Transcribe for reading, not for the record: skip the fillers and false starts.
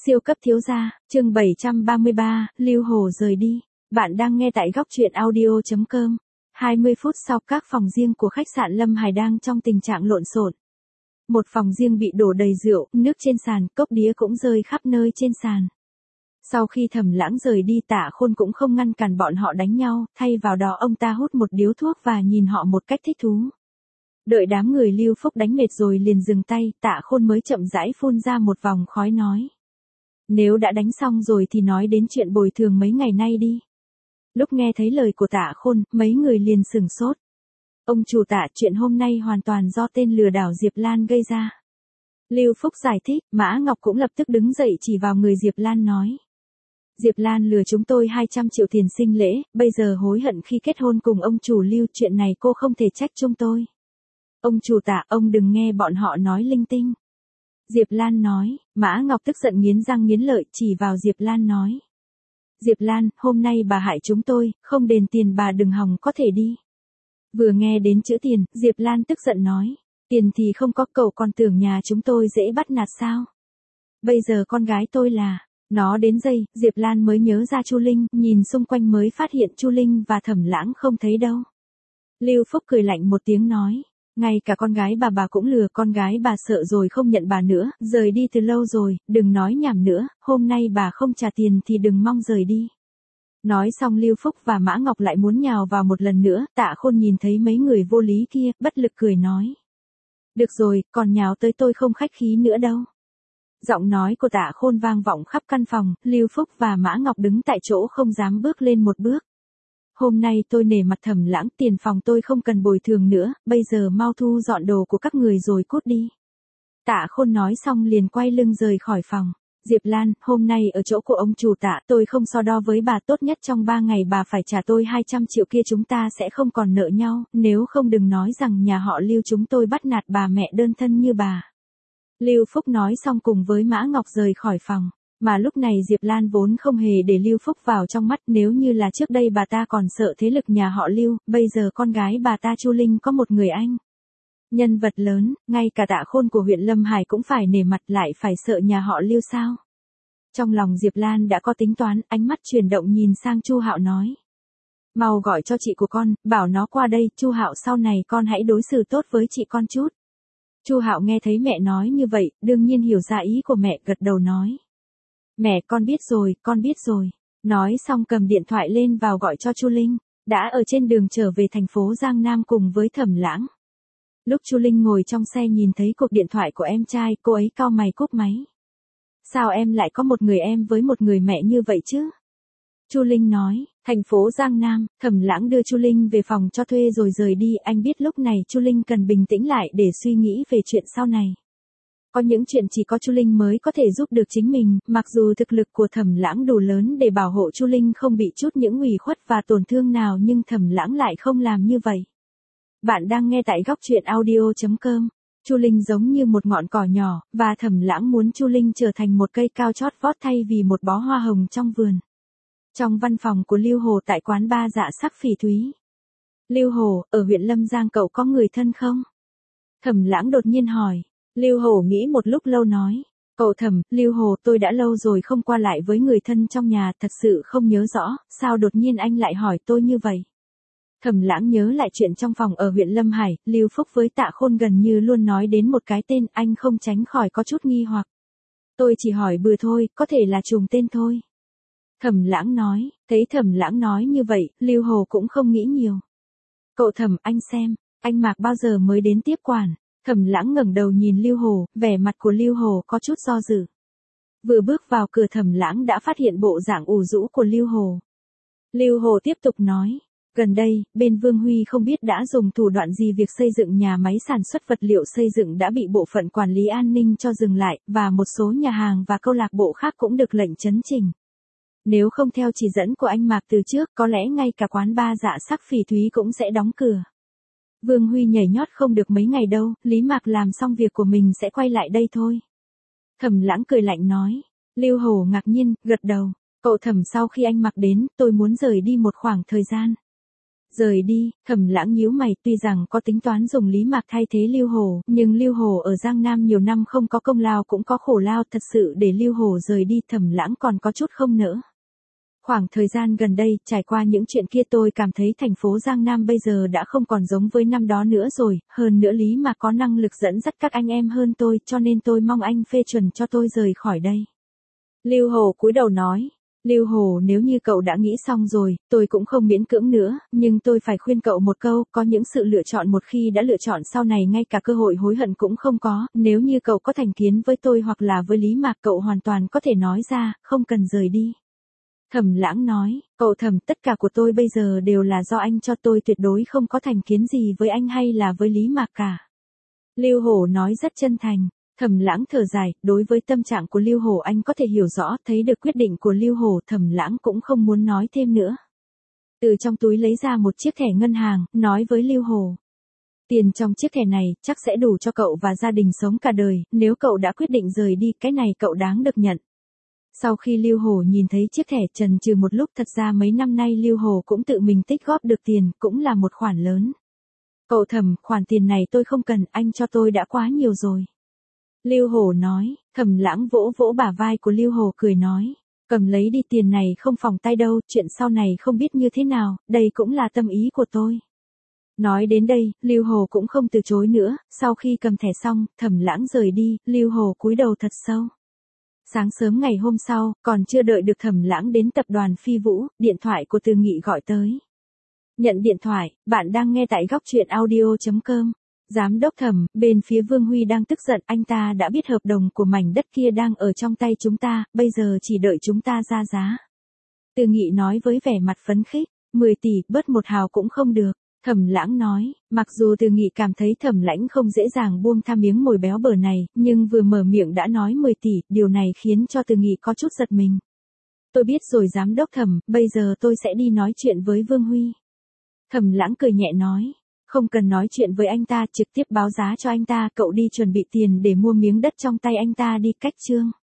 Siêu cấp thiếu gia, chương 733, Lưu Hồ rời đi. Bạn đang nghe tại góc truyện audio.com. 20 phút sau, các phòng riêng của khách sạn Lâm Hải đang trong tình trạng lộn xộn. Một phòng riêng bị đổ đầy rượu, nước trên sàn, cốc đĩa cũng rơi khắp nơi trên sàn. Sau khi Thẩm Lãng rời đi, Tạ Khôn cũng không ngăn cản bọn họ đánh nhau, thay vào đó ông ta hút một điếu thuốc và nhìn họ một cách thích thú. Đợi đám người Lưu Phúc đánh mệt rồi liền dừng tay, Tạ Khôn mới chậm rãi phun ra một vòng khói nói. Nếu đã đánh xong rồi thì nói đến chuyện bồi thường mấy ngày nay đi. Lúc nghe thấy lời của Tạ Khôn, mấy người liền sửng sốt. Ông chủ Tạ, chuyện hôm nay hoàn toàn do tên lừa đảo Diệp Lan gây ra. Lưu Phúc giải thích, Mã Ngọc cũng lập tức đứng dậy chỉ vào người Diệp Lan nói. Diệp Lan lừa chúng tôi 200 triệu tiền sinh lễ, bây giờ hối hận khi kết hôn cùng ông chủ Lưu, chuyện này cô không thể trách chúng tôi. Ông chủ Tạ, ông đừng nghe bọn họ nói linh tinh. Diệp Lan nói, Mã Ngọc tức giận nghiến răng nghiến lợi chỉ vào Diệp Lan nói. Diệp Lan, hôm nay bà hại chúng tôi, không đền tiền bà đừng hòng có thể đi. Vừa nghe đến chữ tiền, Diệp Lan tức giận nói, tiền thì không có, cậu còn tưởng nhà chúng tôi dễ bắt nạt sao? Bây giờ con gái tôi là, nó đến giây, Diệp Lan mới nhớ ra Chu Linh, nhìn xung quanh mới phát hiện Chu Linh và Thẩm Lãng không thấy đâu. Lưu Phúc cười lạnh một tiếng nói. Ngay cả con gái bà cũng lừa, con gái bà sợ rồi không nhận bà nữa, rời đi từ lâu rồi, đừng nói nhảm nữa, hôm nay bà không trả tiền thì đừng mong rời đi. Nói xong Lưu Phúc và Mã Ngọc lại muốn nhào vào một lần nữa, Tạ Khôn nhìn thấy mấy người vô lý kia, bất lực cười nói. Được rồi, còn nhào tới tôi không khách khí nữa đâu. Giọng nói của Tạ Khôn vang vọng khắp căn phòng, Lưu Phúc và Mã Ngọc đứng tại chỗ không dám bước lên một bước. Hôm nay tôi nể mặt Thẩm Lãng, tiền phòng tôi không cần bồi thường nữa, bây giờ mau thu dọn đồ của các người rồi cút đi. Tạ Khôn nói xong liền quay lưng rời khỏi phòng. Diệp Lan, hôm nay ở chỗ của ông chủ Tạ, tôi không so đo với bà, tốt nhất trong 3 ngày bà phải trả tôi 200 triệu kia, chúng ta sẽ không còn nợ nhau, nếu không đừng nói rằng nhà họ Lưu chúng tôi bắt nạt bà mẹ đơn thân như bà. Lưu Phúc nói xong cùng với Mã Ngọc rời khỏi phòng. Mà lúc này Diệp Lan vốn không hề để Lưu Phúc vào trong mắt, nếu như là trước đây bà ta còn sợ thế lực nhà họ Lưu, bây giờ con gái bà ta Chu Linh có một người anh. Nhân vật lớn, ngay cả Tạ Khôn của huyện Lâm Hải cũng phải nể mặt, lại phải sợ nhà họ Lưu sao? Trong lòng Diệp Lan đã có tính toán, ánh mắt chuyển động nhìn sang Chu Hạo nói. Mau gọi cho chị của con, bảo nó qua đây, Chu Hạo sau này con hãy đối xử tốt với chị con chút. Chu Hạo nghe thấy mẹ nói như vậy, đương nhiên hiểu ra ý của mẹ, gật đầu nói. Mẹ, con biết rồi, con biết rồi. Nói xong cầm điện thoại lên vào gọi cho Chu Linh, đã ở trên đường trở về thành phố Giang Nam cùng với Thẩm Lãng. Lúc Chu Linh ngồi trong xe nhìn thấy cuộc điện thoại của em trai, cô ấy cau mày cúp máy. Sao em lại có một người em với một người mẹ như vậy chứ? Chu Linh nói, thành phố Giang Nam, Thẩm Lãng đưa Chu Linh về phòng cho thuê rồi rời đi, anh biết lúc này Chu Linh cần bình tĩnh lại để suy nghĩ về chuyện sau này. Có những chuyện chỉ có Chu Linh mới có thể giúp được chính mình, mặc dù thực lực của Thẩm Lãng đủ lớn để bảo hộ Chu Linh không bị chút những ủy khuất và tổn thương nào, nhưng Thẩm Lãng lại không làm như vậy. Bạn đang nghe tại góc truyện audio.com. Chu Linh giống như một ngọn cỏ nhỏ, và Thẩm Lãng muốn Chu Linh trở thành một cây cao chót vót thay vì một bó hoa hồng trong vườn. Trong văn phòng của Lưu Hồ tại quán bar Dạ Sắc Phỉ Thúy. Lưu Hồ, ở huyện Lâm Giang cậu có người thân không? Thẩm Lãng đột nhiên hỏi. Lưu Hồ nghĩ một lúc lâu nói, cậu Thẩm, Lưu Hồ, tôi đã lâu rồi không qua lại với người thân trong nhà, thật sự không nhớ rõ, sao đột nhiên anh lại hỏi tôi như vậy? Thẩm Lãng nhớ lại chuyện trong phòng ở huyện Lâm Hải, Lưu Phúc với Tạ Khôn gần như luôn nói đến một cái tên, anh không tránh khỏi có chút nghi hoặc. Tôi chỉ hỏi bừa thôi, có thể là trùng tên thôi. Thẩm Lãng nói, thấy Thẩm Lãng nói như vậy, Lưu Hồ cũng không nghĩ nhiều. Cậu Thẩm, anh xem, anh Mạc bao giờ mới đến tiếp quản? Thẩm Lãng ngẩng đầu nhìn Lưu Hồ, vẻ mặt của Lưu Hồ có chút do dự. Vừa bước vào cửa Thẩm Lãng đã phát hiện bộ dạng ủ rũ của Lưu Hồ. Lưu Hồ tiếp tục nói, gần đây, bên Vương Huy không biết đã dùng thủ đoạn gì, việc xây dựng nhà máy sản xuất vật liệu xây dựng đã bị bộ phận quản lý an ninh cho dừng lại, và một số nhà hàng và câu lạc bộ khác cũng được lệnh chấn chỉnh. Nếu không theo chỉ dẫn của anh Mạc từ trước, có lẽ ngay cả quán bar Dạ Sắc Phỉ Thúy cũng sẽ đóng cửa. Vương Huy nhảy nhót không được mấy ngày đâu, Lý Mạc làm xong việc của mình sẽ quay lại đây thôi. Thẩm Lãng cười lạnh nói. Lưu Hồ ngạc nhiên, gật đầu. Cậu Thẩm, sau khi anh Mạc đến, tôi muốn rời đi một khoảng thời gian. Rời đi, Thẩm Lãng nhíu mày, tuy rằng có tính toán dùng Lý Mạc thay thế Lưu Hổ, nhưng Lưu Hổ ở Giang Nam nhiều năm không có công lao cũng có khổ lao, thật sự để Lưu Hổ rời đi Thẩm Lãng còn có chút không nỡ. Khoảng thời gian gần đây, trải qua những chuyện kia tôi cảm thấy thành phố Giang Nam bây giờ đã không còn giống với năm đó nữa rồi, hơn nữa Lý Mạc có năng lực dẫn dắt các anh em hơn tôi, cho nên tôi mong anh phê chuẩn cho tôi rời khỏi đây. Lưu Hổ cúi đầu nói. Lưu Hổ, nếu như cậu đã nghĩ xong rồi, tôi cũng không miễn cưỡng nữa, nhưng tôi phải khuyên cậu một câu, có những sự lựa chọn một khi đã lựa chọn sau này ngay cả cơ hội hối hận cũng không có, nếu như cậu có thành kiến với tôi hoặc là với Lý Mạc cậu hoàn toàn có thể nói ra, không cần rời đi. Thẩm Lãng nói, cậu Thẩm, tất cả của tôi bây giờ đều là do anh cho, tôi tuyệt đối không có thành kiến gì với anh hay là với Lý Mạc cả. Lưu Hổ nói rất chân thành. Thẩm Lãng thở dài, đối với tâm trạng của Lưu Hổ anh có thể hiểu rõ, thấy được quyết định của Lưu Hổ, Thẩm Lãng cũng không muốn nói thêm nữa. Từ trong túi lấy ra một chiếc thẻ ngân hàng, nói với Lưu Hổ. Tiền trong chiếc thẻ này chắc sẽ đủ cho cậu và gia đình sống cả đời, nếu cậu đã quyết định rời đi, cái này cậu đáng được nhận. Sau khi Lưu Hổ nhìn thấy chiếc thẻ, chần chừ một lúc, thật ra mấy năm nay Lưu Hổ cũng tự mình tích góp được tiền, cũng là một khoản lớn. Cậu Thẩm, khoản tiền này tôi không cần, anh cho tôi đã quá nhiều rồi. Lưu Hổ nói, Thẩm Lãng vỗ vỗ bả vai của Lưu Hổ cười nói, cầm lấy đi, tiền này không phòng tay đâu, chuyện sau này không biết như thế nào, đây cũng là tâm ý của tôi. Nói đến đây, Lưu Hổ cũng không từ chối nữa, sau khi cầm thẻ xong, Thẩm Lãng rời đi, Lưu Hổ cúi đầu thật sâu. Sáng sớm ngày hôm sau, còn chưa đợi được Thẩm Lãng đến tập đoàn Phi Vũ, điện thoại của Từ Nghị gọi tới. Nhận điện thoại, bạn đang nghe tại góc truyện audio.com. Giám đốc Thẩm, bên phía Vương Huy đang tức giận, anh ta đã biết hợp đồng của mảnh đất kia đang ở trong tay chúng ta, bây giờ chỉ đợi chúng ta ra giá. Từ Nghị nói với vẻ mặt phấn khích, 10 tỷ, bớt một hào cũng không được. Thẩm Lãng nói, mặc dù Từ Nghị cảm thấy Thẩm Lãnh không dễ dàng buông tha miếng mồi béo bở này, nhưng vừa mở miệng đã nói 10 tỷ, điều này khiến cho Từ Nghị có chút giật mình. Tôi biết rồi giám đốc Thẩm, bây giờ tôi sẽ đi nói chuyện với Vương Huy. Thẩm Lãng cười nhẹ nói. Không cần nói chuyện với anh ta, trực tiếp báo giá cho anh ta, cậu đi chuẩn bị tiền để mua miếng đất trong tay anh ta đi, cách chương.